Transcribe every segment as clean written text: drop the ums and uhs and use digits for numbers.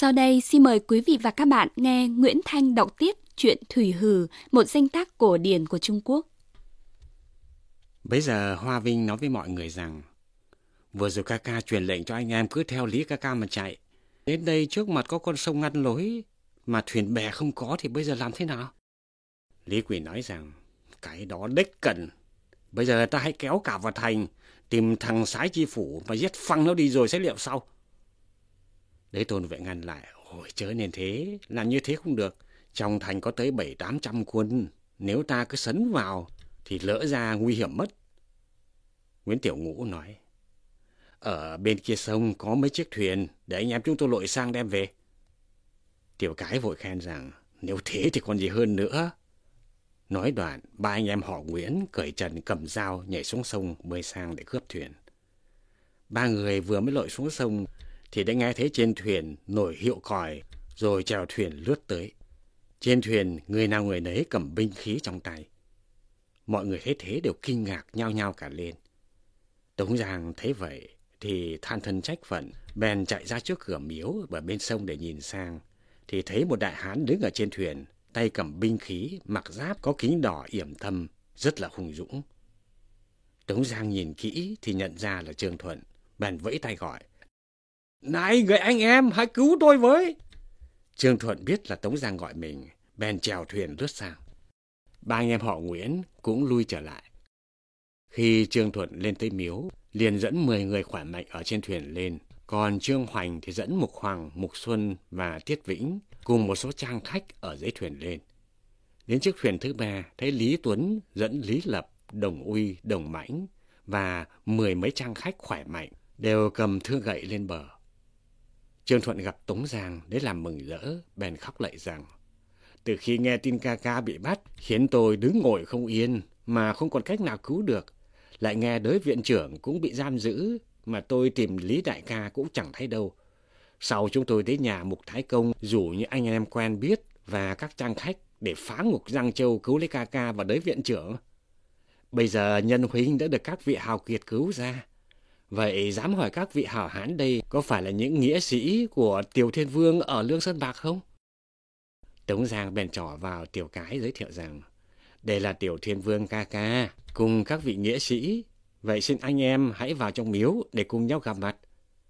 Sau đây xin mời quý vị và các bạn nghe Nguyễn Thanh đọc tiếp truyện Thủy Hử, một danh tác cổ điển của Trung Quốc. Bấy giờ Hoa Vinh nói với mọi người rằng, vừa rồi ca ca truyền lệnh cho anh em cứ theo Lý ca ca mà chạy. Đến đây trước mặt có con sông ngăn lối, mà thuyền bè không có thì bây giờ làm thế nào? Lý Quỳ nói rằng, cái đó đếch cần. Bây giờ ta hãy kéo cả vào thành, tìm thằng Sái Chi Phủ và giết phăng nó đi rồi sẽ liệu sau. Đế Tôn Vệ ngăn lại, ôi chớ nên thế, làm như thế không được. Trong thành có tới 700-800 quân, nếu ta cứ sấn vào thì lỡ ra nguy hiểm mất. Nguyễn Tiểu Ngũ nói, ở bên kia sông có mấy chiếc thuyền, để anh em chúng tôi lội sang đem về. Tiểu Cái vội khen rằng, nếu thế thì còn gì hơn nữa. Nói đoạn, ba anh em họ Nguyễn cởi trần cầm dao nhảy xuống sông bơi sang để cướp thuyền. Ba người vừa mới lội xuống sông thì đã nghe thấy trên thuyền nổi hiệu còi, rồi chèo thuyền lướt tới. Trên thuyền người nào người nấy cầm binh khí trong tay. Mọi người thấy thế đều kinh ngạc nhao nhao cả lên. Tống Giang thấy vậy thì than thân trách phận, bèn chạy ra trước cửa miếu và bên sông để nhìn sang, thì thấy một đại hán đứng ở trên thuyền, tay cầm binh khí, mặc giáp có kính đỏ yểm thâm, rất là hung dũng. Tống Giang nhìn kỹ thì nhận ra là Trương Thuận, bèn vẫy tay gọi, này người anh em, hãy cứu tôi với. Trương Thuận biết là Tống Giang gọi mình, bèn chèo thuyền lướt sang. Ba anh em họ Nguyễn cũng lui trở lại. Khi Trương Thuận lên tới miếu, liền dẫn 10 người khỏe mạnh ở trên thuyền lên, còn Trương Hoành thì dẫn Mục Hoàng, Mục Xuân và Tiết Vĩnh cùng một số trang khách ở dưới thuyền lên. Đến chiếc thuyền thứ 3, thấy Lý Tuấn dẫn Lý Lập, Đồng Uy, Đồng Mãnh và 10 mấy trang khách khỏe mạnh đều cầm thương gậy lên bờ. Trương Thuận gặp Tống Giang để làm mừng rỡ, bèn khóc lạy rằng, từ khi nghe tin ca ca bị bắt, khiến tôi đứng ngồi không yên, mà không còn cách nào cứu được. Lại nghe đới viện trưởng cũng bị giam giữ, mà tôi tìm Lý đại ca cũng chẳng thấy đâu. Sau chúng tôi đến nhà Mục Thái Công, rủ những anh em quen biết và các trang khách để phá ngục Giang Châu cứu lấy ca ca và đới viện trưởng. Bây giờ nhân huynh đã được các vị hào kiệt cứu ra. Vậy dám hỏi các vị hảo hán đây có phải là những nghĩa sĩ của Tiểu Thiên Vương ở Lương Sơn Bạc không? Tống Giang bèn trỏ vào Tiểu Cái giới thiệu rằng, đây là Tiểu Thiên Vương ca ca cùng các vị nghĩa sĩ. Vậy xin anh em hãy vào trong miếu để cùng nhau gặp mặt.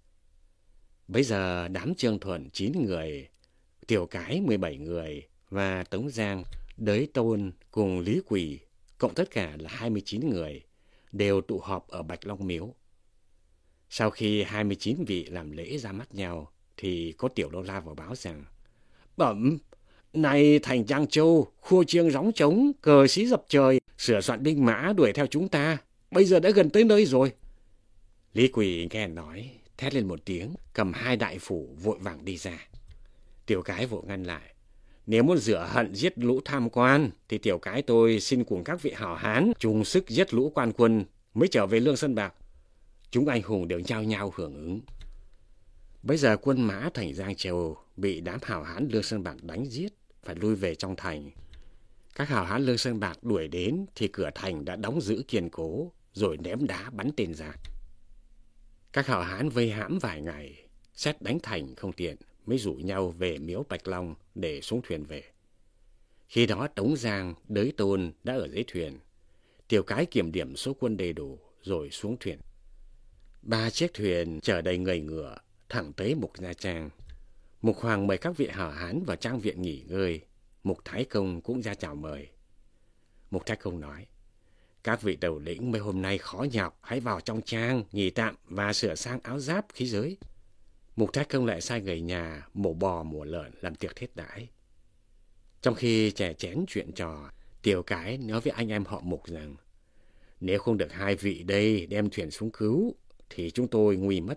Bây giờ đám Trương Thuận 9 người, Tiểu Cái 17 người và Tống Giang, Đới Tôn cùng Lý Quỳ, cộng tất cả là 29 người, đều tụ họp ở Bạch Long Miếu. Sau khi 29 vị làm lễ ra mắt nhau, thì có Tiểu Lâu La vào báo rằng, bẩm, này thành Giang Châu, khua chiêng gióng trống, cờ xí dập trời, sửa soạn binh mã đuổi theo chúng ta, bây giờ đã gần tới nơi rồi. Lý Quỳ nghe nói, thét lên một tiếng, cầm 2 đại phủ vội vàng đi ra. Tiểu Cái vội ngăn lại, nếu muốn rửa hận giết lũ tham quan, thì Tiểu Cái tôi xin cùng các vị hảo hán chung sức giết lũ quan quân mới trở về Lương Sơn Bạc. Chúng anh hùng đều nhao nhao hưởng ứng. Bây giờ quân mã thành Giang Châu bị đám hảo hán Lương Sơn Bạc đánh giết, phải lui về trong thành. Các hảo hán Lương Sơn Bạc đuổi đến thì cửa thành đã đóng giữ kiên cố, rồi ném đá bắn tên giặc. Các hảo hán vây hãm vài ngày, xét đánh thành không tiện, mới rủ nhau về miếu Bạch Long để xuống thuyền về. Khi đó Tống Giang, Đới Tôn đã ở dưới thuyền. Tiểu Cái kiểm điểm số quân đầy đủ rồi xuống thuyền. 3 chiếc thuyền chở đầy người ngựa thẳng tới Mục Nha Trang. Mục Hoàng mời các vị hảo hán vào trang viện nghỉ ngơi. Mục Thái Công cũng ra chào mời. Mục Thái Công nói, các vị đầu lĩnh mấy hôm nay khó nhọc, hãy vào trong trang nghỉ tạm và sửa sang áo giáp khí giới. Mục Thái Công lại sai người nhà mổ bò mổ lợn làm tiệc thiết đãi. Trong khi chè chén chuyện trò, Tiểu Cái nói với anh em họ Mục rằng, nếu không được 2 vị đây đem thuyền xuống cứu thì chúng tôi nguy mất.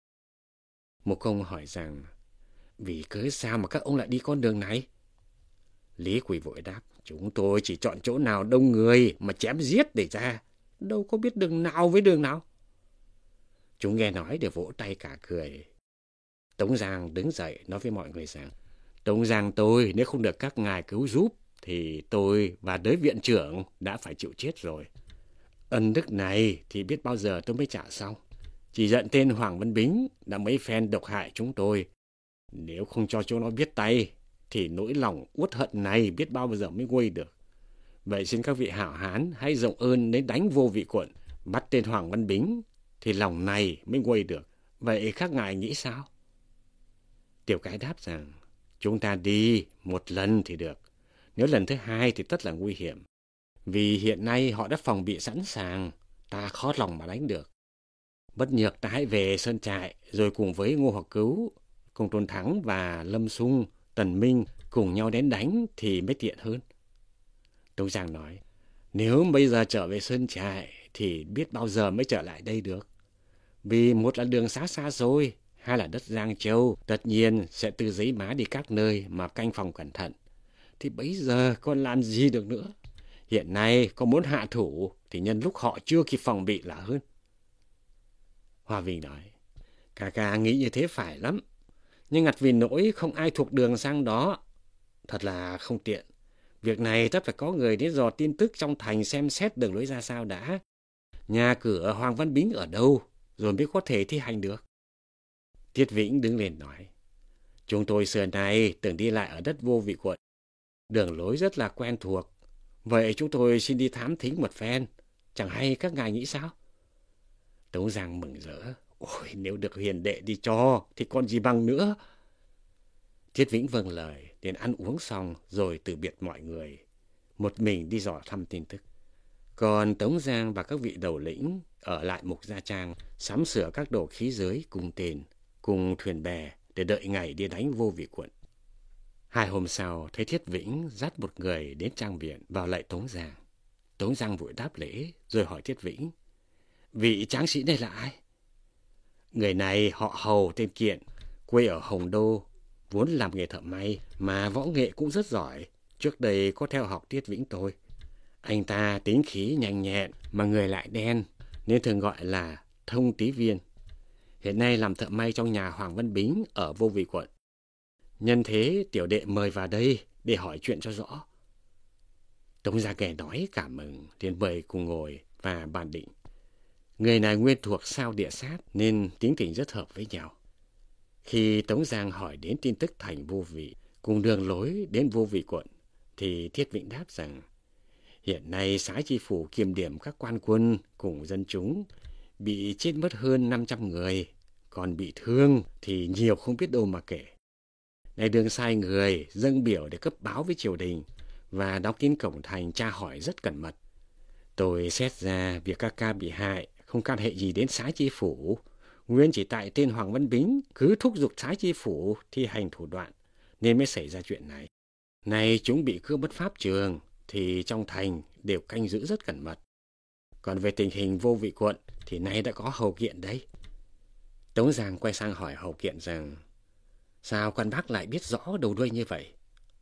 Mục Công hỏi rằng, vì cớ sao mà các ông lại đi con đường này? Lý Quỳ vội đáp, chúng tôi chỉ chọn chỗ nào đông người mà chém giết để ra, đâu có biết đường nào với đường nào. Chúng nghe nói đều vỗ tay cả cười. Tống Giang đứng dậy nói với mọi người rằng, Tống Giang tôi nếu không được các ngài cứu giúp thì tôi và đới viện trưởng đã phải chịu chết rồi. Ân đức này thì biết bao giờ tôi mới trả xong. Chỉ giận tên Hoàng Văn Bính đã mấy phen độc hại chúng tôi. Nếu không cho chúng nó biết tay, thì nỗi lòng uất hận này biết bao giờ mới nguôi được. Vậy xin các vị hảo hán hãy rộng ơn đến đánh Vô Vị Quận, bắt tên Hoàng Văn Bính, thì lòng này mới nguôi được. Vậy các ngài nghĩ sao? Tiểu Cái đáp rằng, chúng ta đi một lần thì được. Nếu lần thứ hai thì tất là nguy hiểm. Vì hiện nay họ đã phòng bị sẵn sàng, ta khó lòng mà đánh được. Bất nhược ta hãy về Sơn Trại, rồi cùng với Ngô Hoặc Cứu, cùng Tôn Thắng và Lâm Sung, Tần Minh cùng nhau đến đánh thì mới tiện hơn. Tống Giang nói, nếu bây giờ trở về Sơn Trại thì biết bao giờ mới trở lại đây được. Vì một là đường xá xa xôi, hai là đất Giang Châu, tất nhiên sẽ từ Giấy Má đi các nơi mà canh phòng cẩn thận. Thì bấy giờ còn làm gì được nữa? Hiện nay có muốn hạ thủ thì nhân lúc họ chưa kịp phòng bị là hơn. Hoa Vinh nói, ca nghĩ như thế phải lắm. Nhưng ngặt vì nỗi không ai thuộc đường sang đó. Thật là không tiện. Việc này tất phải có người đến dò tin tức trong thành xem xét đường lối ra sao đã. Nhà cửa Hoàng Văn Bính ở đâu, rồi mới có thể thi hành được. Tiết Vĩnh đứng lên nói, chúng tôi xưa nay từng đi lại ở đất Vô Vị Quận. Đường lối rất là quen thuộc. Vậy chúng tôi xin đi thám thính một phen. Chẳng hay các ngài nghĩ sao? Tống Giang mừng rỡ. Ôi, nếu được hiền đệ đi cho thì còn gì bằng nữa. Tiết Vĩnh vâng lời, đến ăn uống xong rồi từ biệt mọi người, một mình đi dò thăm tin tức. Còn Tống Giang và các vị đầu lĩnh ở lại Mục Gia Trang sắm sửa các đồ khí giới cùng tên, cùng thuyền bè để đợi ngày đi đánh Vô Vị Quận. 2 hôm sau, thấy Thiết Vĩnh dắt một người đến trang viện vào lạy Tống Giang. Tống Giang vội đáp lễ rồi hỏi Thiết Vĩnh, vị tráng sĩ này là ai? Người này họ Hầu tên Kiện, quê ở Hồng Đô, vốn làm nghề thợ may mà võ nghệ cũng rất giỏi. Trước đây có theo học Tiết Vĩnh tôi. Anh ta tính khí nhanh nhẹn mà người lại đen nên thường gọi là Thông Tí Viên. Hiện nay làm thợ may trong nhà Hoàng Văn Bính ở Vô Vị Quận. Nhân thế tiểu đệ mời vào đây để hỏi chuyện cho rõ. Tống Gia nghe nói cảm mừng, liền mời cùng ngồi và bàn định. Người này nguyên thuộc sao địa sát nên tính tình rất hợp với nhau. Khi Tống Giang hỏi đến tin tức thành Vô Vị cùng đường lối đến Vô Vị Quận, thì Thiết Vĩnh đáp rằng hiện nay Sái Chi Phủ kiềm điểm các quan quân cùng dân chúng bị chết mất hơn 500 người, còn bị thương thì nhiều không biết đâu mà kể. Nay đường sai người dâng biểu để cấp báo với triều đình và đóng kín cổng thành tra hỏi rất cẩn mật. Tôi xét ra việc ca bị hại không can hệ gì đến Sái Chi Phủ, nguyên chỉ tại tên Hoàng Văn Bính cứ thúc giục Sái Chi Phủ thi hành thủ đoạn nên mới xảy ra chuyện này. Nay chúng bị cướp mất pháp trường thì trong thành đều canh giữ rất cẩn mật. Còn về tình hình Vô Vị Quận thì nay đã có Hầu Kiện đấy. Tống Giang quay sang hỏi Hầu Kiện rằng, sao quan bác lại biết rõ đầu đuôi như vậy?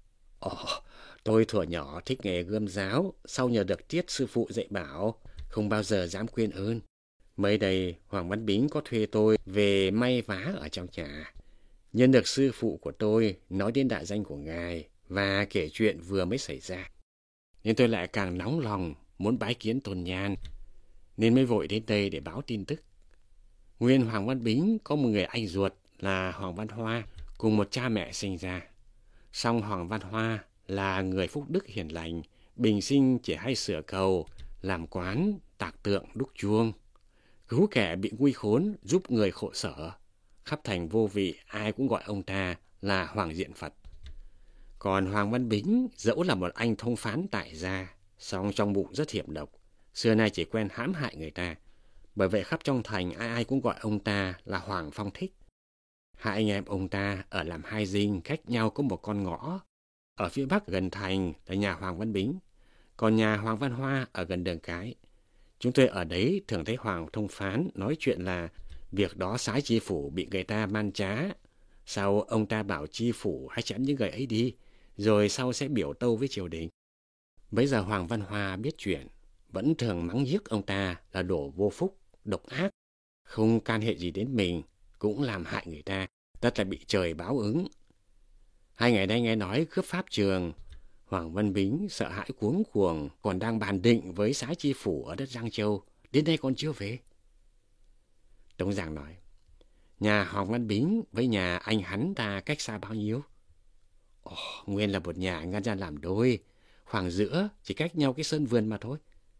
Tôi thuở nhỏ thích nghề gươm giáo, sau nhờ được Tiết sư phụ dạy bảo, không bao giờ dám quên ơn. Mới đây Hoàng Văn Bính có thuê tôi về may vá ở trong nhà. Nhân được sư phụ của tôi nói đến đại danh của ngài và kể chuyện vừa mới xảy ra, nên tôi lại càng nóng lòng muốn bái kiến Tôn Nhan, nên mới vội đến đây để báo tin tức. Nguyên Hoàng Văn Bính có một người anh ruột là Hoàng Văn Hoa cùng một cha mẹ sinh ra. Song Hoàng Văn Hoa là người phúc đức hiền lành, bình sinh chỉ hay sửa cầu, làm quán, tạc tượng, đúc chuông, cứu kẻ bị nguy khốn, giúp người khổ sở. Khắp thành Vô Vị ai cũng gọi ông ta là Hoàng Diện Phật. Còn Hoàng Văn Bính dẫu là một anh thông phán tại gia, song trong bụng rất hiểm độc, xưa nay chỉ quen hãm hại người ta. Bởi vậy khắp trong thành ai cũng gọi ông ta là Hoàng Phong Thích. 2 anh em ông ta ở làm 2 dinh cách nhau có một con ngõ. Ở phía bắc gần thành là nhà Hoàng Văn Bính, còn nhà Hoàng Văn Hoa ở gần đường cái. Chúng tôi ở đấy thường thấy Hoàng thông phán nói chuyện là việc đó Sái Chi Phủ bị người ta man trá. Sau ông ta bảo Chi Phủ hãy chém những người ấy đi, rồi sau sẽ biểu tâu với triều đình. Bây giờ Hoàng Văn Hoa biết chuyện, vẫn thường mắng nhiếc ông ta là đồ vô phúc, độc ác, không can hệ gì đến mình, cũng làm hại người ta, tất là bị trời báo ứng. 2 ngày nay nghe nói cướp pháp trường, Hoàng Văn Bính sợ hãi cuống cuồng, còn đang bàn định với Sái Chi Phủ ở đất Giang Châu, đến đây còn chưa về. Tống Giang nói, Nhà Hoàng Văn Bính với nhà anh hắn ta cách xa bao nhiêu? Ồ, nguyên là một nhà ngăn ra làm đôi, khoảng giữa chỉ cách nhau cái sân vườn mà thôi.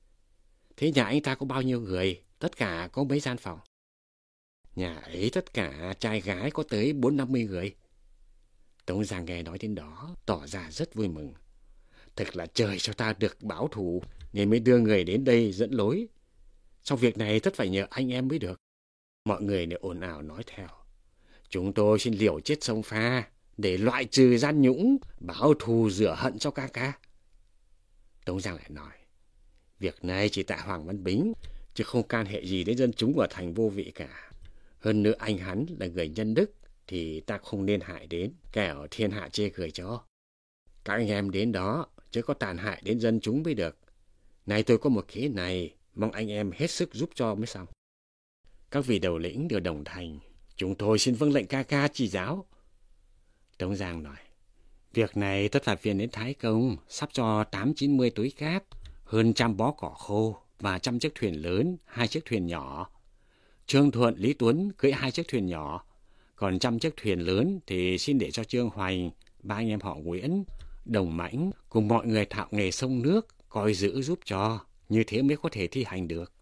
Thế nhà anh ta có bao nhiêu người, tất cả có mấy gian phòng? Nhà ấy tất cả trai gái có tới 40-50 người. Tống Giang nghe nói đến đó, tỏ ra rất vui mừng. Thật là trời cho ta được báo thù, nên mới đưa người đến đây dẫn lối. Xong việc này tất phải nhờ anh em mới được. Mọi người đều ồn ào nói theo. Chúng tôi xin liều chết sông pha để loại trừ gian nhũng, báo thù rửa hận cho ca ca. Tống Giang lại nói, việc này chỉ tại Hoàng Văn Bính, chứ không can hệ gì đến dân chúng ở thành vô vị cả. Hơn nữa anh hắn là người nhân đức, thì ta không nên hại đến, kẻo thiên hạ chê cười cho. Các anh em đến đó, chứ có tàn hại đến dân chúng mới được. Này tôi có một kế này, mong anh em hết sức giúp cho mới xong. Các vị đầu lĩnh đều đồng thành, chúng tôi xin vâng lệnh ca ca chỉ giáo. Tống Giang nói, việc này tất phải phiền đến Thái Công, sắp cho 80-90 túi cát, hơn 100 bó cỏ khô và 100 chiếc thuyền lớn, 2 chiếc thuyền nhỏ. Trương Thuận, Lý Tuấn cưỡi 2 chiếc thuyền nhỏ, còn 100 chiếc thuyền lớn thì xin để cho Trương Hoành, 3 anh em họ Nguyễn, Đồng Mãnh cùng mọi người thạo nghề sông nước, coi giữ giúp cho, như thế mới có thể thi hành được.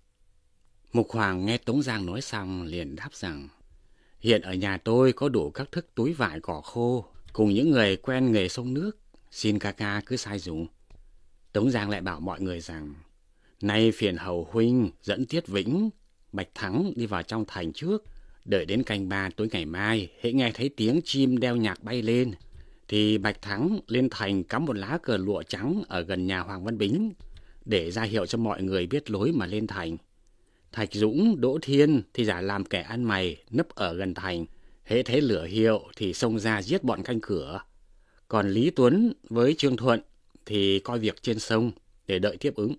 Mục Hoàng nghe Tống Giang nói xong liền đáp rằng, hiện ở nhà tôi có đủ các thức túi vải cỏ khô, cùng những người quen nghề sông nước, xin ca ca cứ sai dùng. Tống Giang lại bảo mọi người rằng, nay phiền hầu huynh dẫn Tiết Vĩnh, Bạch Thắng đi vào trong thành trước, đợi đến canh 3 tối ngày mai, hễ nghe thấy tiếng chim đeo nhạc bay lên, thì Bạch Thắng lên thành cắm một lá cờ lụa trắng ở gần nhà Hoàng Văn Bính, để ra hiệu cho mọi người biết lối mà lên thành. Thạch Dũng, Đỗ Thiên thì giả làm kẻ ăn mày, nấp ở gần thành, hễ thấy lửa hiệu thì xông ra giết bọn canh cửa. Còn Lý Tuấn với Trương Thuận thì coi việc trên sông để đợi tiếp ứng.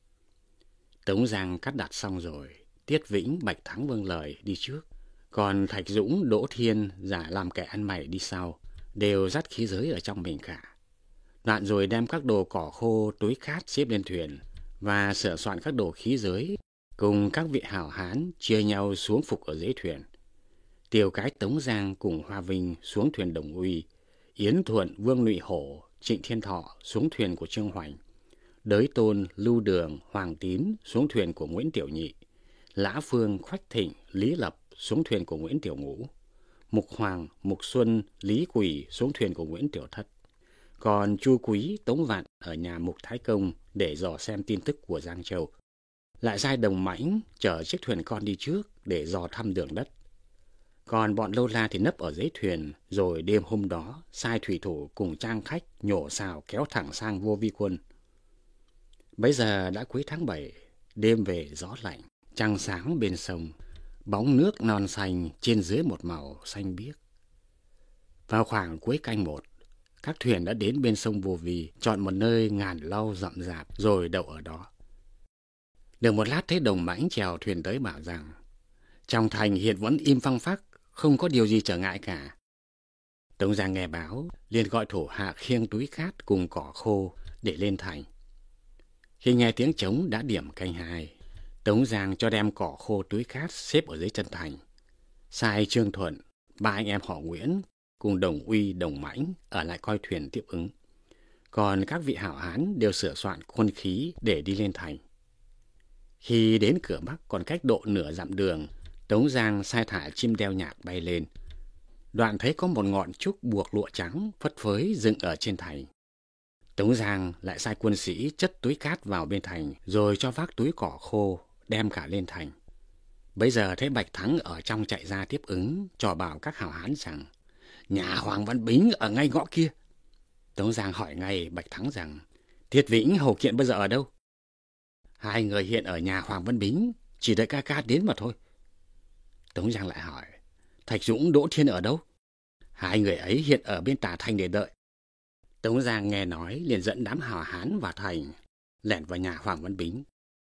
Tống Giang cắt đặt xong rồi, Tiết Vĩnh, Bạch Thắng vâng lời đi trước, còn Thạch Dũng, Đỗ Thiên giả làm kẻ ăn mày đi sau, đều dắt khí giới ở trong mình cả. Đoạn rồi đem các đồ cỏ khô, túi cát xếp lên thuyền và sửa soạn các đồ khí giới, cùng các vị hảo hán chia nhau xuống phục ở dưới thuyền. Tiểu cái Tống Giang cùng Hoa Vinh xuống thuyền Đồng Uy, Yến Thuận, Vương Lụy Hổ, Trịnh Thiên Thọ xuống thuyền của Trương Hoành, Đới Tôn, Lưu Đường, Hoàng Tín xuống thuyền của Nguyễn Tiểu Nhị, Lã Phương, Khoách Thịnh, Lý Lập xuống thuyền của Nguyễn Tiểu Ngũ, Mục Hoàng, Mục Xuân, Lý Quỳ xuống thuyền của Nguyễn Tiểu Thất. Còn Chu Quý, Tống Vạn ở nhà Mục Thái Công để dò xem tin tức của Giang Châu. Lại sai Đồng Mãnh chở chiếc thuyền con đi trước để dò thăm đường đất. Còn bọn Lâu La thì nấp ở dưới thuyền, rồi đêm hôm đó sai thủy thủ cùng trang khách nhổ xào kéo thẳng sang Vô Vi Quân. Bây giờ đã cuối tháng 7, đêm về gió lạnh, trăng sáng bên sông, bóng nước non xanh trên dưới một màu xanh biếc. Vào khoảng cuối canh 1, các thuyền đã đến bên sông Vô Vi, chọn một nơi ngàn lau rậm rạp rồi đậu ở đó. Được một lát thấy Đồng Mãnh chèo thuyền tới bảo rằng, trong thành hiện vẫn im phăng phắc, không có điều gì trở ngại cả. Tống Giang nghe báo, liền gọi thủ hạ khiêng túi cát cùng cỏ khô để lên thành. Khi nghe tiếng trống đã điểm canh 2, Tống Giang cho đem cỏ khô túi cát xếp ở dưới chân thành. Sai Trương Thuận, 3 anh em họ Nguyễn, cùng Đồng Uy, Đồng Mãnh ở lại coi thuyền tiếp ứng. Còn các vị hảo hán đều sửa soạn quân khí để đi lên thành. Khi đến cửa Bắc còn cách độ nửa dặm đường, Tống Giang sai thả chim đeo nhạc bay lên. Đoạn thấy có một ngọn trúc buộc lụa trắng phất phới dựng ở trên thành. Tống Giang lại sai quân sĩ chất túi cát vào bên thành, rồi cho vác túi cỏ khô đem cả lên thành. Bây giờ thấy Bạch Thắng ở trong chạy ra tiếp ứng, trò bảo các hảo hán rằng, nhà Hoàng Văn Bính ở ngay ngõ kia. Tống Giang hỏi ngay Bạch Thắng rằng, Tiết Vĩnh, Hầu Kiện bây giờ ở đâu? 2 người hiện ở nhà Hoàng Văn Bính, chỉ đợi ca ca đến mà thôi. Tống Giang lại hỏi, Thạch Dũng, Đỗ Thiên ở đâu? 2 người ấy hiện ở bên tả thành để đợi. Tống Giang nghe nói liền dẫn đám hảo hán vào thành, lẻn vào nhà Hoàng Văn Bính.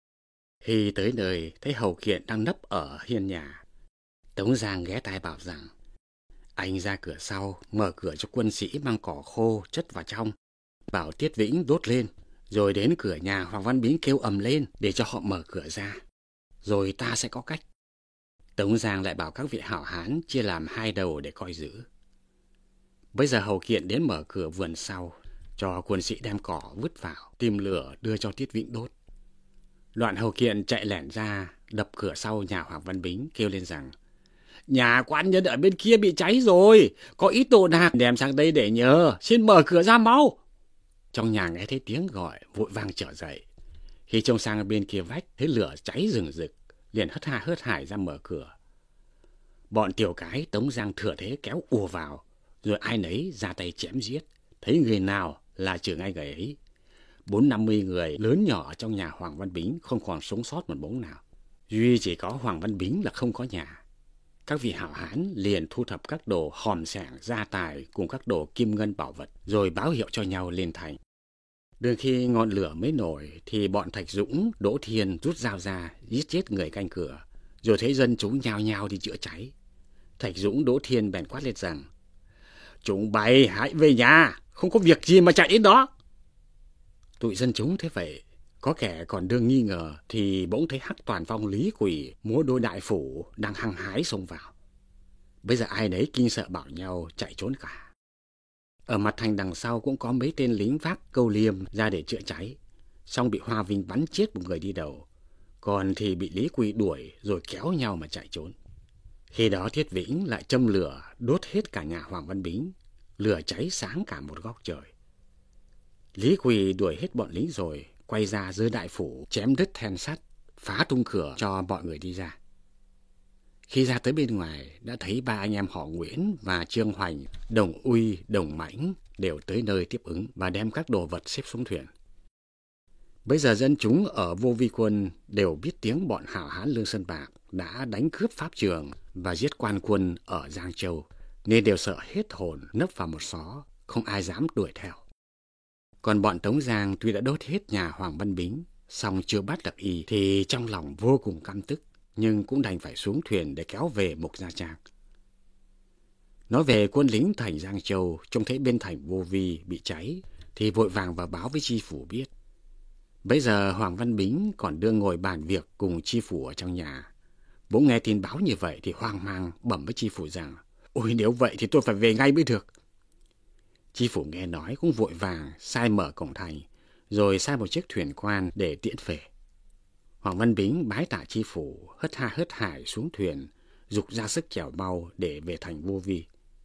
Khi tới nơi thấy Hầu Kiện đang nấp ở hiên nhà, Tống Giang ghé tai bảo rằng, anh ra cửa sau mở cửa cho quân sĩ mang cỏ khô chất vào trong, bảo Tiết Vĩnh đốt lên, rồi đến cửa nhà Hoàng Văn Bính kêu ầm lên để cho họ mở cửa ra, rồi ta sẽ có cách. Tống Giang lại bảo các vị hảo hán chia làm 2 đầu để coi giữ. Bây giờ hầu kiện đến mở cửa vườn sau, cho quân sĩ đem cỏ vứt vào, tìm lửa đưa cho Tiết Vĩnh đốt. Đoạn hầu kiện chạy lẻn ra, đập cửa sau nhà Hoàng Văn Bính, kêu lên rằng: nhà quan nhân ở bên kia bị cháy rồi, có ít đồ đạc đem sang đây để nhờ, xin mở cửa ra mau. Trong nhà nghe thấy tiếng gọi, vội vàng trở dậy. Khi trông sang bên kia vách, thấy lửa cháy rừng rực, liền hớt ha hớt hải ra mở cửa. Bọn tiểu cái Tống Giang thừa thế kéo ùa vào, rồi ai nấy ra tay chém giết, thấy người nào là trừ ngay người ấy. 40-50 người lớn nhỏ trong nhà Hoàng Văn Bính không còn sống sót một bóng nào. Duy chỉ có Hoàng Văn Bính là không có nhà. Các vị hảo hán liền thu thập các đồ hòm sẻng, gia tài cùng các đồ kim ngân bảo vật, rồi báo hiệu cho nhau lên thành. Đến khi ngọn lửa mới nổi thì bọn Thạch Dũng, Đỗ Thiên rút dao ra giết chết người canh cửa, rồi thấy dân chúng nhao nhao đi chữa cháy. Thạch Dũng, Đỗ Thiên bèn quát lên rằng: chúng bay hãy về nhà, không có việc gì mà chạy đến đó. Tụi dân chúng thế vậy, có kẻ còn đương nghi ngờ thì bỗng thấy Hắc Toàn Phong Lý Quỳ múa đôi đại phủ đang hăng hái xông vào. Bây giờ ai nấy kinh sợ bảo nhau chạy trốn cả. Ở mặt thành đằng sau cũng có mấy tên lính vác câu liêm ra để chữa cháy, xong bị Hoa Vinh bắn chết một người đi đầu, còn thì bị Lý Quỳ đuổi rồi kéo nhau mà chạy trốn. Khi đó Thiết Vĩnh lại châm lửa đốt hết cả nhà Hoàng Văn Bính, lửa cháy sáng cả một góc trời. Lý Quỳ đuổi hết bọn lính rồi quay ra giơ đại phủ chém đứt then sắt, phá tung cửa cho mọi người đi ra. Khi ra tới bên ngoài đã thấy 3 anh em họ Nguyễn và Trương Hoành, Đồng Uy, Đồng Mãnh đều tới nơi tiếp ứng và đem các đồ vật xếp xuống thuyền. Bây giờ dân chúng ở Vô Vi Quân đều biết tiếng bọn hảo hán Lương Sơn Bạc đã đánh cướp pháp trường và giết quan quân ở Giang Châu, nên đều sợ hết hồn nấp vào một xó, không ai dám đuổi theo. Còn bọn Tống Giang tuy đã đốt hết nhà Hoàng Văn Bính, song chưa bắt được y thì trong lòng vô cùng căm tức, nhưng cũng đành phải xuống thuyền để kéo về Mục Gia Trang. Nói về quân lính thành Giang Châu, trông thấy bên thành Vô Vi bị cháy thì vội vàng vào báo với tri phủ biết. Bây giờ Hoàng Văn Bính còn đương ngồi bàn việc cùng tri phủ ở trong nhà. Bỗng nghe tin báo như vậy thì hoang mang bẩm với tri phủ rằng: ôi, nếu vậy thì tôi phải về ngay mới được. Tri phủ nghe nói cũng vội vàng sai mở cổng thành, rồi sai một chiếc thuyền quan để tiễn về. Hoàng Văn Bính bái tạ tri phủ, hớt ha hớt hải xuống thuyền, giục ra sức chèo mau để về thành Vô Vi.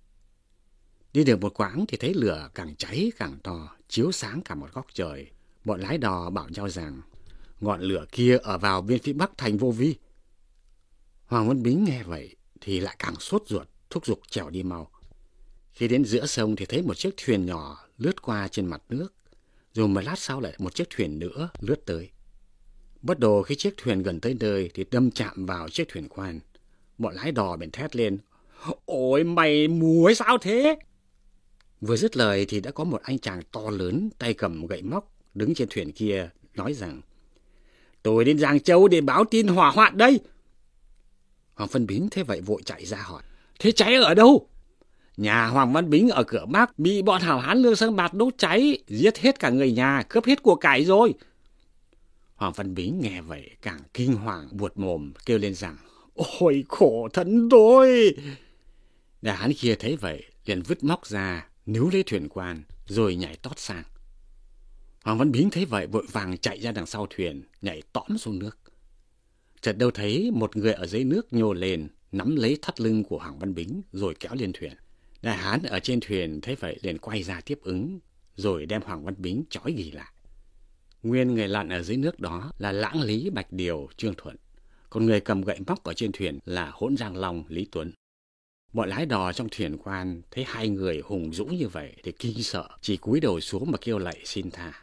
Đi được một quãng thì thấy lửa càng cháy càng to, chiếu sáng cả một góc trời. Bọn lái đò bảo nhau rằng ngọn lửa kia ở vào bên phía bắc thành Vô Vi. Hoàng Văn Bính nghe vậy thì lại càng sốt ruột, thúc giục chèo đi mau. Khi đến giữa sông thì thấy một chiếc thuyền nhỏ lướt qua trên mặt nước, rồi một lát sau lại một chiếc thuyền nữa lướt tới. Bất đồ khi chiếc thuyền gần tới nơi thì đâm chạm vào chiếc thuyền quan. Bọn lái đò bèn thét lên: ôi, mày mù hay sao thế? Vừa dứt lời thì đã có một anh chàng to lớn, tay cầm gậy móc, đứng trên thuyền kia, nói rằng: tôi đến Giang Châu để báo tin hỏa hoạn đây. Hoàng Văn Bính thế vậy vội chạy ra hỏi: thế cháy ở đâu? Nhà Hoàng Văn Bính ở cửa Bắc bị bọn hảo hán Lương Sơn Bạc đốt cháy, giết hết cả người nhà, cướp hết của cải rồi. Hoàng Văn Bính nghe vậy càng kinh hoàng buột mồm, kêu lên rằng: ôi, khổ thân tôi. Đại hán kia thấy vậy liền vứt móc ra, níu lấy thuyền quan rồi nhảy tót sang. Hoàng Văn Bính thấy vậy vội vàng chạy ra đằng sau thuyền, nhảy tõm xuống nước. Chợt đâu thấy một người ở dưới nước nhô lên, nắm lấy thắt lưng của Hoàng Văn Bính rồi kéo lên thuyền. Đại hán ở trên thuyền thấy vậy liền quay ra tiếp ứng, rồi đem Hoàng Văn Bính trói ghì lại. Nguyên người lặn ở dưới nước đó là Lãng Lý, Bạch Điều, Trương Thuận, còn người cầm gậy móc ở trên thuyền là Hỗn Giang Long, Lý Tuấn. Bọn lái đò trong thuyền quan thấy 2 người hùng dũng như vậy thì kinh sợ, chỉ cúi đầu xuống mà kêu lạy xin tha.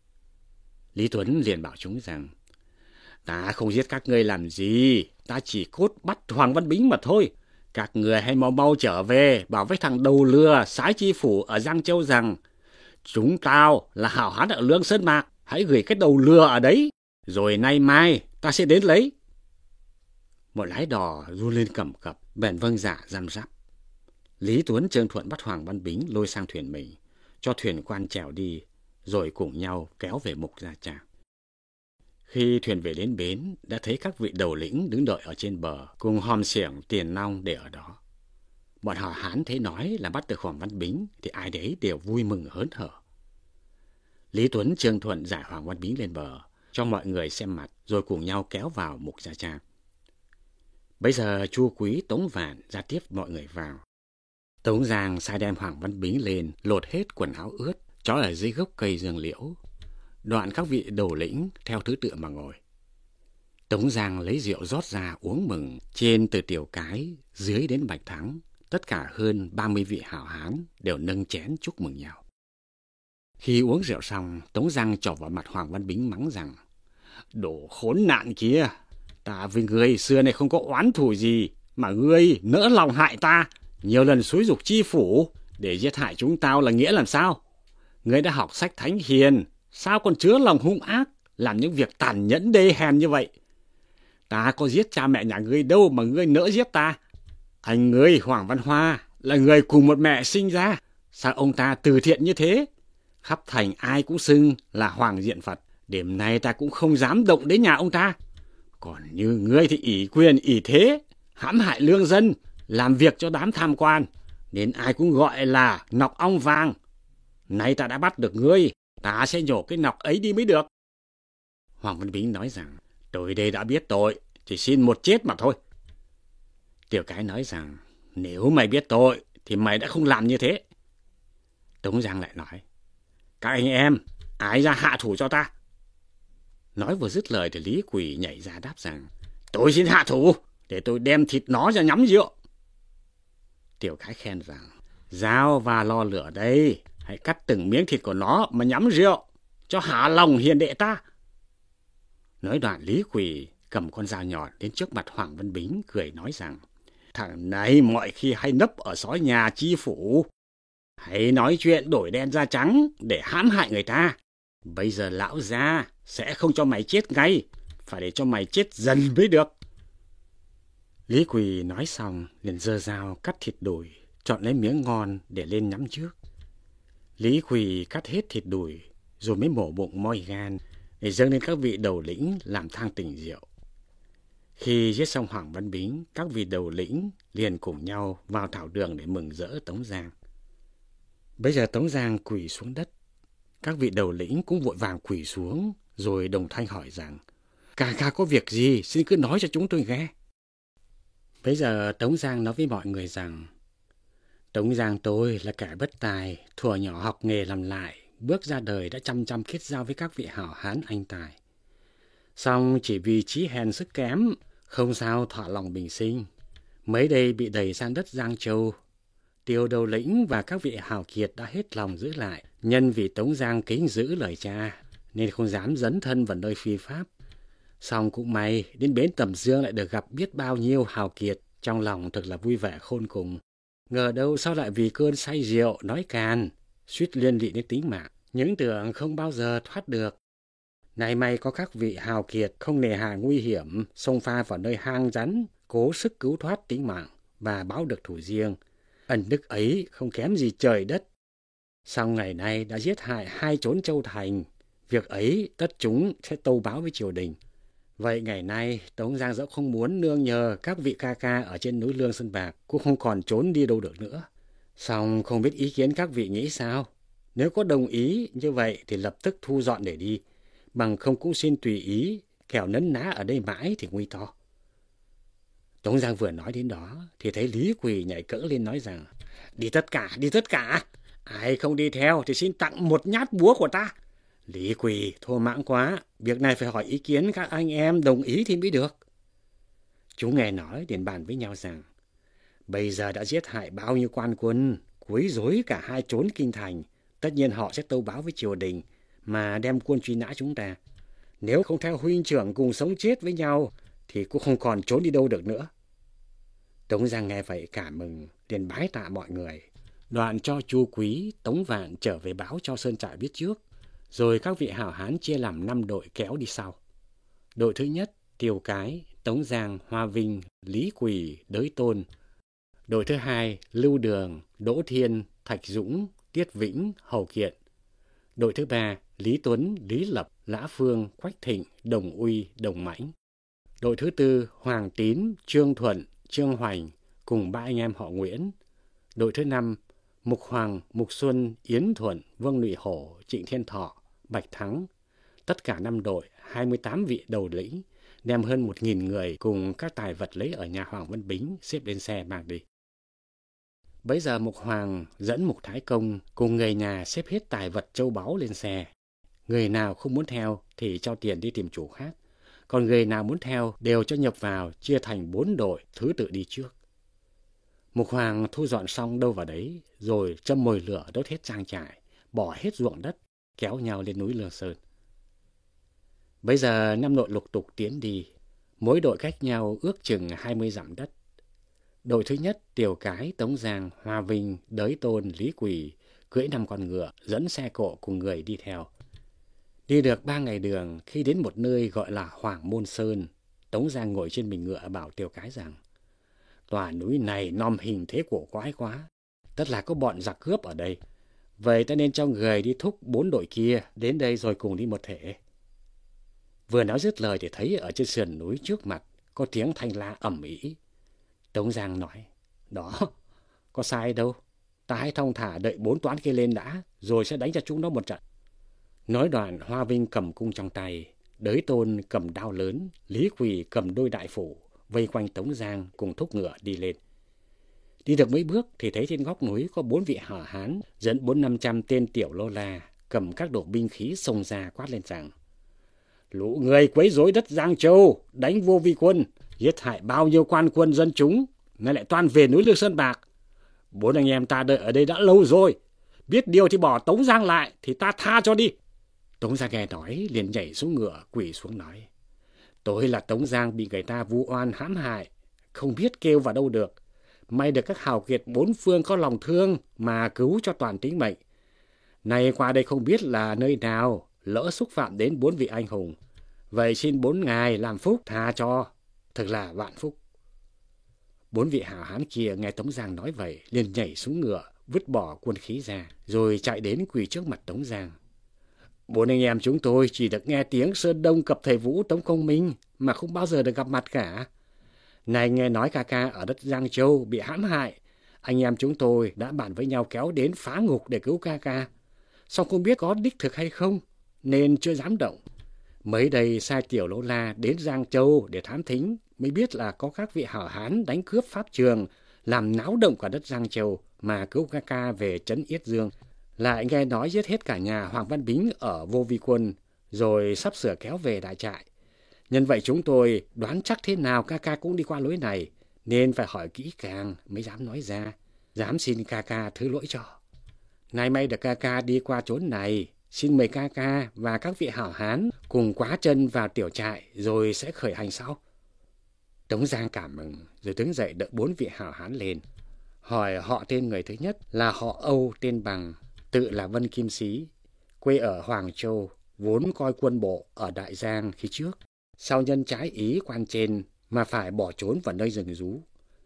Lý Tuấn liền bảo chúng rằng: ta không giết các ngươi làm gì, ta chỉ cốt bắt Hoàng Văn Bính mà thôi. Các người hãy mau mau trở về, bảo với thằng đầu lừa sái chi phủ ở Giang Châu rằng: chúng tao là hảo hán ở Lương Sơn Bạc, hãy gửi cái đầu lừa ở đấy, rồi nay mai ta sẽ đến lấy. Bọn lái đò run lên cầm cập, bèn vâng dạ răm rắp. Lý Tuấn, Trương Thuận bắt Hoàng Văn Bính lôi sang thuyền mình, cho thuyền quan chèo đi, rồi cùng nhau kéo về Mục Gia Trang. Khi thuyền về đến bến, đã thấy các vị đầu lĩnh đứng đợi ở trên bờ, cùng hòm xiểng tiền nong để ở đó. Bọn họ Hán thấy nói là bắt được Hoàng Văn Bính, thì ai đấy đều vui mừng hớn hở. Lý Tuấn, Trương Thuận giải Hoàng Văn Bính lên bờ, cho mọi người xem mặt, rồi cùng nhau kéo vào Mục Gia Trang. Bây giờ Chu Quý, Tống Vạn ra tiếp mọi người vào. Tống Giang sai đem Hoàng Văn Bính lên, lột hết quần áo ướt, trói ở dưới gốc cây dương liễu. Đoạn các vị đầu lĩnh theo thứ tự mà ngồi. Tống Giang lấy rượu rót ra uống mừng, trên từ Tiểu Cái, dưới đến Bạch Thắng, tất cả hơn 30 vị hảo hán đều nâng chén chúc mừng nhau. Khi uống rượu xong, Tống Giang chọc vào mặt Hoàng Văn Bính mắng rằng: "Đồ khốn nạn kia, ta với ngươi xưa này không có oán thù gì, mà ngươi nỡ lòng hại ta, nhiều lần xúi giục chi phủ để giết hại chúng tao là nghĩa làm sao? Ngươi đã học sách thánh hiền, sao còn chứa lòng hung ác, làm những việc tàn nhẫn đê hèn như vậy? Ta có giết cha mẹ nhà ngươi đâu mà ngươi nỡ giết ta. Anh ngươi Hoàng Văn Hoa là người cùng một mẹ sinh ra, sao ông ta từ thiện như thế? Khắp thành ai cũng xưng là Hoàng Diện Phật, đêm nay ta cũng không dám động đến nhà ông ta. Còn như ngươi thì ỷ quyền ỷ thế, hãm hại lương dân, làm việc cho đám tham quan, nên ai cũng gọi là nọc ong vàng. Nay ta đã bắt được ngươi, ta sẽ nhổ cái nọc ấy đi mới được." Hoàng Văn Bính nói rằng: "Tôi đây đã biết tội, chỉ xin một chết mà thôi." Tiểu Cái nói rằng: "Nếu mày biết tội thì mày đã không làm như thế." Tống Giang lại nói: "Các anh em, ai ra hạ thủ cho ta?" Nói vừa dứt lời thì Lý Quỳ nhảy ra đáp rằng: "Tôi xin hạ thủ, để tôi đem thịt nó ra nhắm rượu." Tiểu Cái khen rằng: "Dao và lò lửa đây, hãy cắt từng miếng thịt của nó mà nhắm rượu, cho hạ lòng hiền đệ ta." Nói đoạn, Lý Quỳ cầm con dao nhọn đến trước mặt Hoàng Văn Bính, cười nói rằng: "Thằng này mọi khi hay nấp ở xó nhà chi phủ, hãy nói chuyện đổi đen ra trắng để hãm hại người ta. Bây giờ lão gia sẽ không cho mày chết ngay, phải để cho mày chết dần mới được." Lý Quỳ nói xong liền giơ dao cắt thịt đùi, chọn lấy miếng ngon để lên nhắm trước. Lý Quỳ cắt hết thịt đùi rồi mới mổ bụng moi gan để dâng lên các vị đầu lĩnh làm thang tỉnh rượu. Khi giết xong Hoàng Văn Bính, các vị đầu lĩnh liền cùng nhau vào thảo đường để mừng rỡ Tống Giang. Bây giờ Tống Giang quỳ xuống đất, các vị đầu lĩnh cũng vội vàng quỳ xuống, rồi đồng thanh hỏi rằng: Ca có việc gì xin cứ nói cho chúng tôi nghe." Bây giờ Tống Giang nói với mọi người rằng: "Tống Giang tôi là kẻ bất tài, thuở nhỏ học nghề làm lại, bước ra đời đã chăm kết giao với các vị hảo hán anh tài. Song chỉ vì trí hèn sức kém, không sao thỏa lòng bình sinh. Mới đây bị đẩy sang đất Giang Châu. Tiêu đầu lĩnh và các vị hào kiệt đã hết lòng giữ lại, nhân vì Tống Giang kính giữ lời cha, nên không dám dấn thân vào nơi phi pháp. Song cũng may, đến bến Tầm Dương lại được gặp biết bao nhiêu hào kiệt, trong lòng thật là vui vẻ khôn cùng. Ngờ đâu sao lại vì cơn say rượu nói càn, suýt liên lụy đến tính mạng, những tưởng không bao giờ thoát được. Nay may có các vị hào kiệt không nề hà nguy hiểm, xông pha vào nơi hang rắn, cố sức cứu thoát tính mạng và báo được thủ riêng. Ân đức ấy không kém gì trời đất. Song ngày nay đã giết hại 2 chốn châu thành, việc ấy tất chúng sẽ tâu báo với triều đình. Vậy ngày nay Tống Giang dẫu không muốn nương nhờ các vị ca ca ở trên núi Lương Sơn Bạc, cũng không còn trốn đi đâu được nữa. Song không biết ý kiến các vị nghĩ sao? Nếu có đồng ý như vậy thì lập tức thu dọn để đi, bằng không cũng xin tùy ý, kẻo nấn ná ở đây mãi thì nguy to." Tống Giang vừa nói đến đó thì thấy Lý Quỳ nhảy cẫng lên nói rằng: đi tất cả, ai không đi theo thì xin tặng một nhát búa của ta." "Lý Quỳ thô mãng quá, việc này phải hỏi ý kiến các anh em đồng ý thì mới được." Chúng nghe nói liền bàn với nhau rằng: bây giờ đã giết hại bao nhiêu quan quân, quấy rối cả 2 chốn kinh thành, tất nhiên họ sẽ tâu báo với triều đình mà đem quân truy nã chúng ta. Nếu không theo huynh trưởng cùng sống chết với nhau thì cũng không còn trốn đi đâu được nữa. Tống Giang nghe vậy cảm mừng, liền bái tạ mọi người. Đoạn cho Chu Quý, Tống Vạn trở về báo cho Sơn Trại biết trước, rồi các vị hảo hán chia làm 5 đội kéo đi sau. Đội thứ nhất: Tiêu Cái, Tống Giang, Hoa Vinh, Lý Quỳ, Đới Tôn. Đội thứ hai: Lưu Đường, Đỗ Thiên, Thạch Dũng, Tiết Vĩnh, Hầu Kiện. Đội thứ ba: Lý Tuấn, Lý Lập, Lã Phương, Quách Thịnh, Đồng Uy, Đồng Mãnh. Đội thứ tư Hoàng Tín, Trương Thuận, Trương Hoành cùng 3 anh em họ Nguyễn. Đội thứ năm Mục Hoàng, Mục Xuân, Yến Thuận, Vương Nụy Hổ, Trịnh Thiên Thọ, Bạch Thắng. Tất cả 5 đội, 28 vị đầu lĩnh, đem hơn 1.000 người cùng các tài vật lấy ở nhà Hoàng Văn Bính xếp lên xe mang đi. Bấy giờ Mục Hoàng dẫn Mục Thái Công cùng người nhà xếp hết tài vật châu báu lên xe. Người nào không muốn theo thì cho tiền đi tìm chủ khác. Còn người nào muốn theo đều cho nhập vào, chia thành 4 đội, thứ tự đi trước. Mục Hoàng thu dọn xong đâu vào đấy, rồi châm mồi lửa đốt hết trang trại, bỏ hết ruộng đất, kéo nhau lên núi Lương Sơn. Bây giờ 5 đội lục tục tiến đi, mỗi đội cách nhau ước chừng 20 dặm đất. Đội thứ nhất Tiều Cái, Tống Giang, Hoa Vinh, Đới Tôn, Lý Quỳ cưỡi 5 con ngựa, dẫn xe cộ cùng người đi theo. Đi được 3 ngày đường, khi đến một nơi gọi là Hoàng Môn Sơn, Tống Giang ngồi trên mình ngựa bảo Tiều Cái rằng: tòa núi này nom hình thế cổ quái quá, tất là có bọn giặc cướp ở đây. Vậy ta nên cho người đi thúc 4 đội kia đến đây rồi cùng đi một thể. Vừa nói dứt lời thì thấy ở trên sườn núi trước mặt có tiếng thanh la ầm ĩ. Tống Giang nói: đó, có sai đâu, ta hãy thong thả đợi 4 toán kia lên đã, rồi sẽ đánh cho chúng nó một trận. Nói đoạn, Hoa Vinh cầm cung trong tay, Đới Tôn cầm đao lớn, Lý Quỳ cầm đôi đại phủ, vây quanh Tống Giang cùng thúc ngựa đi lên. Đi được mấy bước thì thấy trên góc núi có 4 vị hảo hán dẫn 400-500 tên tiểu lô la cầm các đồ binh khí xông ra quát lên rằng: lũ người quấy rối đất Giang Châu, đánh vô vi quân, giết hại bao nhiêu quan quân dân chúng, nay lại toan về núi Lương Sơn Bạc. 4 anh em ta đợi ở đây đã lâu rồi, biết điều thì bỏ Tống Giang lại thì ta tha cho đi. Tống Giang nghe nói liền nhảy xuống ngựa, quỳ xuống nói: tôi là Tống Giang bị người ta vu oan hãm hại, không biết kêu vào đâu được. May được các hào kiệt 4 phương có lòng thương mà cứu cho toàn tính mệnh. Nay qua đây không biết là nơi nào, lỡ xúc phạm đến 4 vị anh hùng. Vậy xin 4 ngài làm phúc tha cho, thật là vạn phúc. 4 vị hảo hán kia nghe Tống Giang nói vậy liền nhảy xuống ngựa, vứt bỏ quân khí ra, rồi chạy đến quỳ trước mặt Tống Giang. 4 anh em chúng tôi chỉ được nghe tiếng Sơn Đông cập thầy Vũ Tống Công Minh mà không bao giờ được gặp mặt cả. Này nghe nói ca ca ở đất Giang Châu bị hãm hại, anh em chúng tôi đã bàn với nhau kéo đến phá ngục để cứu ca ca. Song không biết có đích thực hay không, nên chưa dám động. Mới đây sai tiểu lô la đến Giang Châu để thám thính, mới biết là có các vị hảo hán đánh cướp pháp trường, làm náo động cả đất Giang Châu mà cứu ca ca về trấn Yết Dương. Lại nghe nói giết hết cả nhà Hoàng Văn Bính ở Vô Vi Quân, rồi sắp sửa kéo về đại trại. Nhân vậy chúng tôi đoán chắc thế nào ca ca cũng đi qua lối này, nên phải hỏi kỹ càng mới dám nói ra, dám xin ca ca thứ lỗi cho. Nay may được ca ca đi qua chốn này, xin mời ca ca và các vị hảo hán cùng quá chân vào tiểu trại rồi sẽ khởi hành sau. Tống Giang cảm mừng rồi đứng dậy đỡ 4 vị hảo hán lên, hỏi họ tên. Người thứ nhất là họ Âu tên Bằng, tự là Vân Kim Sĩ, quê ở Hoàng Châu, vốn coi quân bộ ở Đại Giang khi trước, sau nhân trái ý quan trên mà phải bỏ trốn vào nơi rừng rú.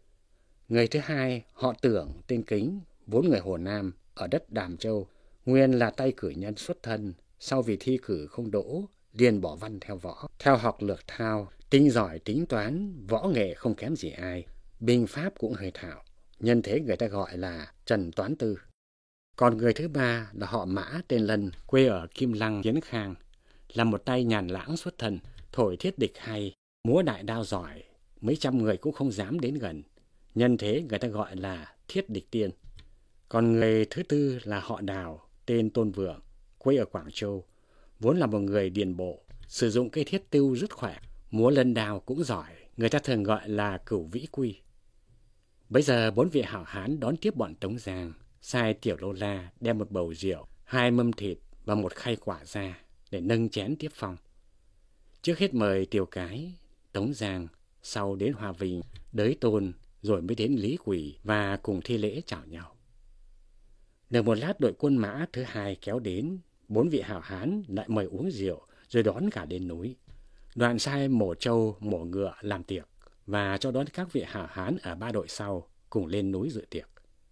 Người thứ hai họ Tưởng tên Kính, vốn người Hồ Nam, ở đất Đàm Châu, nguyên là tay cử nhân xuất thân, sau vì thi cử không đỗ liền bỏ văn theo võ, theo học lược thao, tinh giỏi tính toán, võ nghệ không kém gì ai, binh pháp cũng hơi thạo, nhân thế người ta gọi là Trần Toán Tư. Còn người thứ ba là họ Mã tên Lân, quê ở Kim Lăng, Kiến Khang, là một tay nhàn lãng xuất thân, thổi thiết địch hay, múa đại đao giỏi, mấy trăm người cũng không dám đến gần, nhân thế người ta gọi là Thiết Địch Tiên. Còn người thứ tư là họ Đào, tên Tôn Vượng, quê ở Quảng Châu, vốn là một người điền bộ, sử dụng cây thiết tiêu rất khỏe, múa lân đao cũng giỏi, người ta thường gọi là Cửu Vĩ Quy. Bây giờ 4 vị hảo hán đón tiếp bọn Tống Giang, sai tiểu lô la đem một bầu rượu, 2 mâm thịt và một khay quả ra để nâng chén tiếp phong. Trước hết mời Tiều Cái, Tống Giang, sau đến Hoa Vinh, Đới Tôn, rồi mới đến Lý Quỳ và cùng thi lễ chào nhau. Được một lát đội quân mã thứ hai kéo đến, 4 vị hảo hán lại mời uống rượu rồi đón cả đến núi. Đoạn sai mổ trâu, mổ ngựa làm tiệc và cho đón các vị hảo hán ở 3 đội sau cùng lên núi dự tiệc.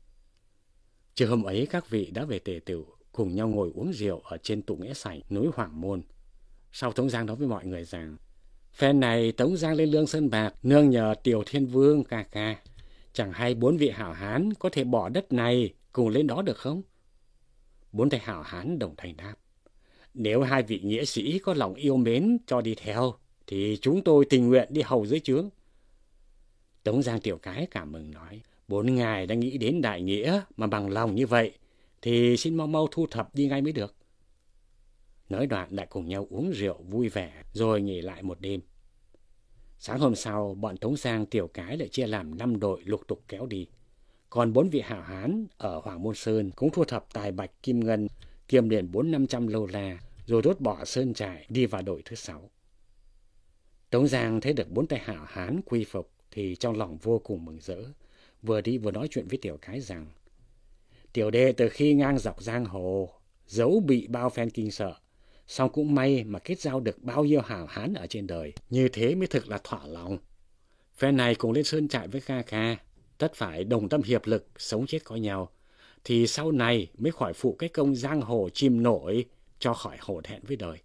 Trưa hôm ấy các vị đã về tề tựu, cùng nhau ngồi uống rượu ở trên tụ nghĩa sảnh núi Hoàng Môn. Sau Tống Giang nói với mọi người rằng, phen này Tống Giang lên Lương Sơn Bạc nương nhờ Tiểu Thiên Vương ca ca. Chẳng hay 4 vị hảo hán có thể bỏ đất này cùng lên đó được không? 4 tay hảo hán đồng thanh đáp, nếu 2 vị nghĩa sĩ có lòng yêu mến cho đi theo, thì chúng tôi tình nguyện đi hầu dưới trướng. Tống Giang Tiểu Cái cảm mừng nói, 4 ngài đã nghĩ đến đại nghĩa mà bằng lòng như vậy, thì xin mau mau thu thập đi ngay mới được. Nói đoạn lại cùng nhau uống rượu vui vẻ, rồi nghỉ lại một đêm. Sáng hôm sau, bọn Tống Giang Tiểu Cái lại chia làm 5 đội lục tục kéo đi. Còn 4 vị hảo hán ở Hoàng Môn Sơn cũng thu thập tài bạch kim ngân, kiềm liền 400-500 lô la, rồi đốt bỏ sơn trại đi vào đội thứ 6. Tống Giang thấy được 4 tay hảo hán quy phục thì trong lòng vô cùng mừng rỡ, vừa đi vừa nói chuyện với Tiểu Cái rằng, tiểu đệ từ khi ngang dọc giang hồ, dẫu bị bao phen kinh sợ, song cũng may mà kết giao được bao nhiêu hảo hán ở trên đời, như thế mới thực là thỏa lòng. Phen này cùng lên sơn trại với ca ca, tất phải đồng tâm hiệp lực, sống chết có nhau, thì sau này mới khỏi phụ cái công giang hồ chìm nổi, cho khỏi hổ thẹn với đời.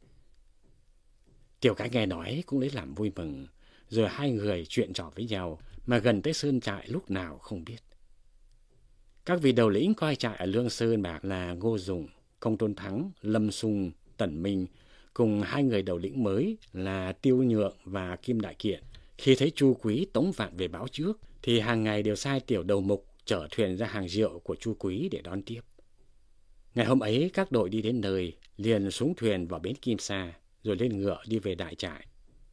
Tiểu Cái nghe nói cũng lấy làm vui mừng, rồi hai người chuyện trò với nhau, mà gần tới sơn trại lúc nào không biết. Các vị đầu lĩnh coi trại ở Lương Sơn Bạc là Ngô Dụng, Công Tôn Thắng, Lâm Xung, Tần Minh, cùng 2 người đầu lĩnh mới là Tiêu Nhượng và Kim Đại Kiện. Khi thấy Chu Quý Tống Vạn về báo trước, thì hàng ngày đều sai tiểu đầu mục chở thuyền ra hàng rượu của Chu Quý để đón tiếp. Ngày hôm ấy, các đội đi đến nơi, liền xuống thuyền vào bến Kim Sa, rồi lên ngựa đi về đại trại.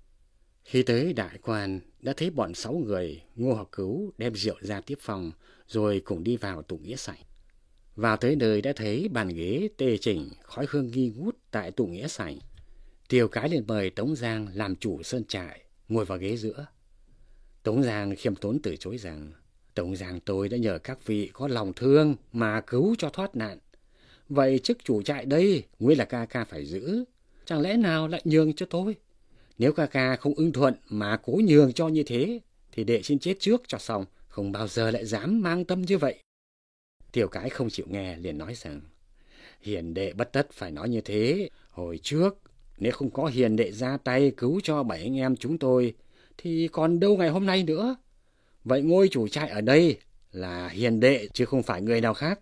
Khi tới đại quan, đã thấy bọn 6 người, Ngô Học Cứu đem rượu ra tiếp phòng, rồi cùng đi vào tụ nghĩa sảnh. Vào tới nơi đã thấy bàn ghế tề chỉnh, khói hương nghi ngút tại tụ nghĩa sảnh. Tiểu Cái liền mời Tống Giang làm chủ sơn trại, ngồi vào ghế giữa. Tống Giang khiêm tốn từ chối rằng, Tống Giang tôi đã nhờ các vị có lòng thương mà cứu cho thoát nạn. Vậy chức chủ trại đây, nguyên là ca ca phải giữ, chẳng lẽ nào lại nhường cho tôi? Nếu ca ca không ưng thuận mà cố nhường cho như thế, thì đệ xin chết trước cho xong, không bao giờ lại dám mang tâm như vậy. Tiểu Cái không chịu nghe, liền nói rằng, hiền đệ bất tất phải nói như thế. Hồi trước, nếu không có hiền đệ ra tay cứu cho 7 anh em chúng tôi, thì còn đâu ngày hôm nay nữa. Vậy ngôi chủ trại ở đây là hiền đệ chứ không phải người nào khác.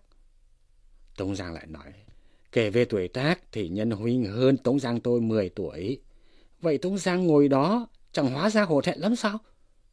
Tống Giang lại nói, kể về tuổi tác thì nhân huynh hơn Tống Giang tôi 10 tuổi. Vậy Tống Giang ngồi đó chẳng hóa ra hổ thẹn lắm sao?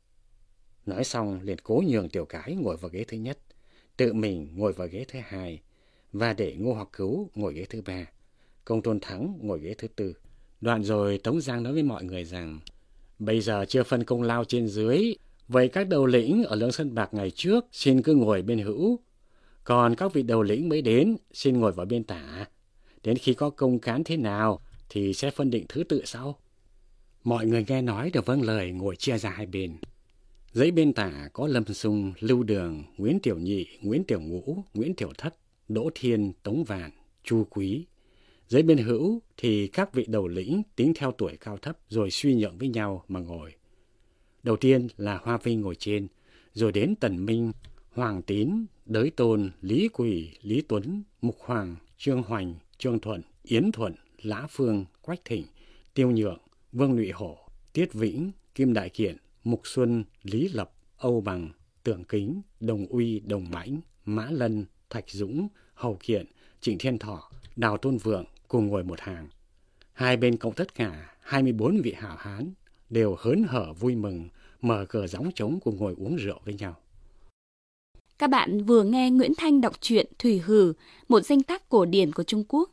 Nói xong liền cố nhường Tiểu Cái ngồi vào ghế thứ nhất, tự mình ngồi vào ghế thứ 2, và để Ngô Học Cứu ngồi ghế thứ 3, Công Tôn Thắng ngồi ghế thứ 4. Đoạn rồi Tống Giang nói với mọi người rằng, bây giờ chưa phân công lao trên dưới, vậy các đầu lĩnh ở Lương Sơn Bạc ngày trước xin cứ ngồi bên hữu, còn các vị đầu lĩnh mới đến xin ngồi vào bên tả. Đến khi có công cán thế nào thì sẽ phân định thứ tự sau. Mọi người nghe nói đều vâng lời, ngồi chia ra hai bên. Dãy bên tả có Lâm Xung, Lưu Đường, Nguyễn Tiểu Nhị, Nguyễn Tiểu Ngũ, Nguyễn Tiểu Thất, Đỗ Thiên, Tống Vạn, Chu Quý. Dãy bên hữu thì các vị đầu lĩnh tính theo tuổi cao thấp rồi suy nhượng với nhau mà ngồi. Đầu tiên là Hoa Vinh ngồi trên, rồi đến Tần Minh, Hoàng Tín, Đới Tôn, Lý Quỳ, Lý Tuấn, Mục Hoàng, Trương Hoành, Trương Thuận, Yến Thuận, Lã Phương, Quách Thịnh, Tiêu Nhượng, Vương Lụy Hổ, Tiết Vĩnh, Kim Đại Kiện, Mục Xuân, Lý Lập, Âu Bằng, Tưởng Kính, Đồng Uy, Đồng Mãnh, Mã Lân, Thạch Dũng, Hầu Kiện, Trịnh Thiên Thọ, Đào Tôn Vượng cùng ngồi một hàng. Hai bên cộng tất cả 24 vị hảo hán đều hớn hở vui mừng, mở cờ gióng trống cùng ngồi uống rượu với nhau. Các bạn vừa nghe Nguyễn Thanh đọc truyện Thủy Hử, một danh tác cổ điển của Trung Quốc.